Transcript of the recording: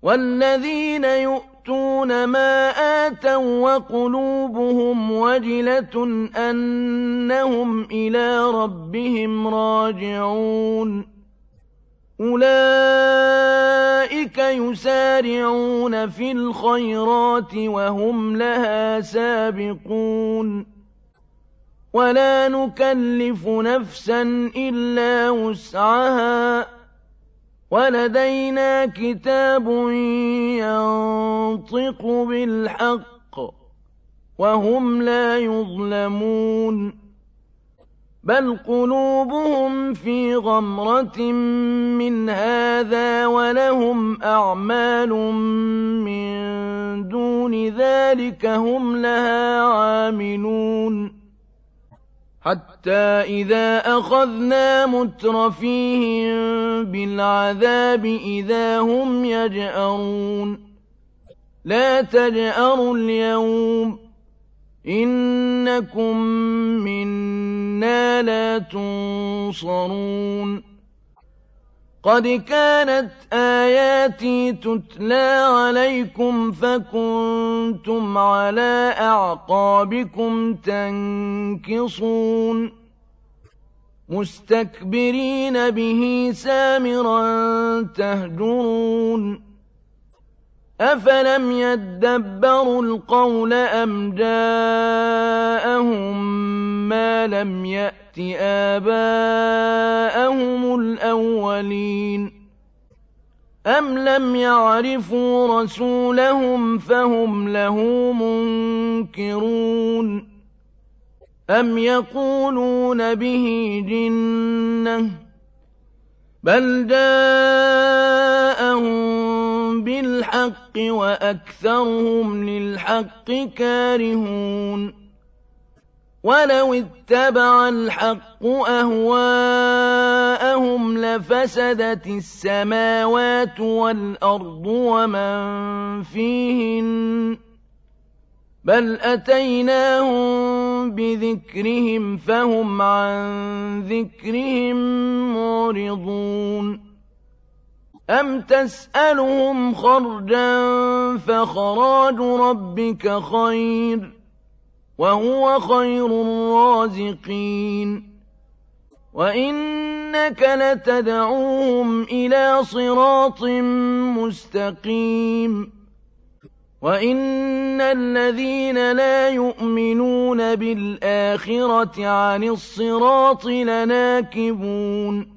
والذين يؤتون ما آتوا وقلوبهم وجلة أنهم إلى ربهم راجعون أولئك يسارعون في الخيرات وهم لها سابقون ولا نكلف نفسا إلا وسعها ولدينا كتاب ينطق بالحق وهم لا يظلمون بل قلوبهم في غمرة من هذا ولهم أعمال من دون ذلك هم لها عاملون حتى إذا أخذنا مترفيهم بالعذاب إذا هم يجأرون لا تجأروا اليوم إنكم منا لا تنصرون قد كانت آياتي تتلى عليكم فكنتم على أعقابكم تنكصون مستكبرين به سامرا تهجرون أفلم يدبروا القول أم جاءهم ما لم يأت آباءهم الأولين أم لم يعرفوا رسولهم فهم له منكرون أم يقولون به جنة بل جاءهم بالحق وأكثرهم للحق كارهون ولو اتبع الحق أهواءهم لفسدت السماوات والأرض ومن فيهن بل أتيناهم بذكرهم فهم عن ذكرهم معرضون أم تسألهم خرجا فخراج ربك خير وهو خير الرازقين وإنك لتدعوهم إلى صراط مستقيم وإن الذين لا يؤمنون بالآخرة عن الصراط لناكبون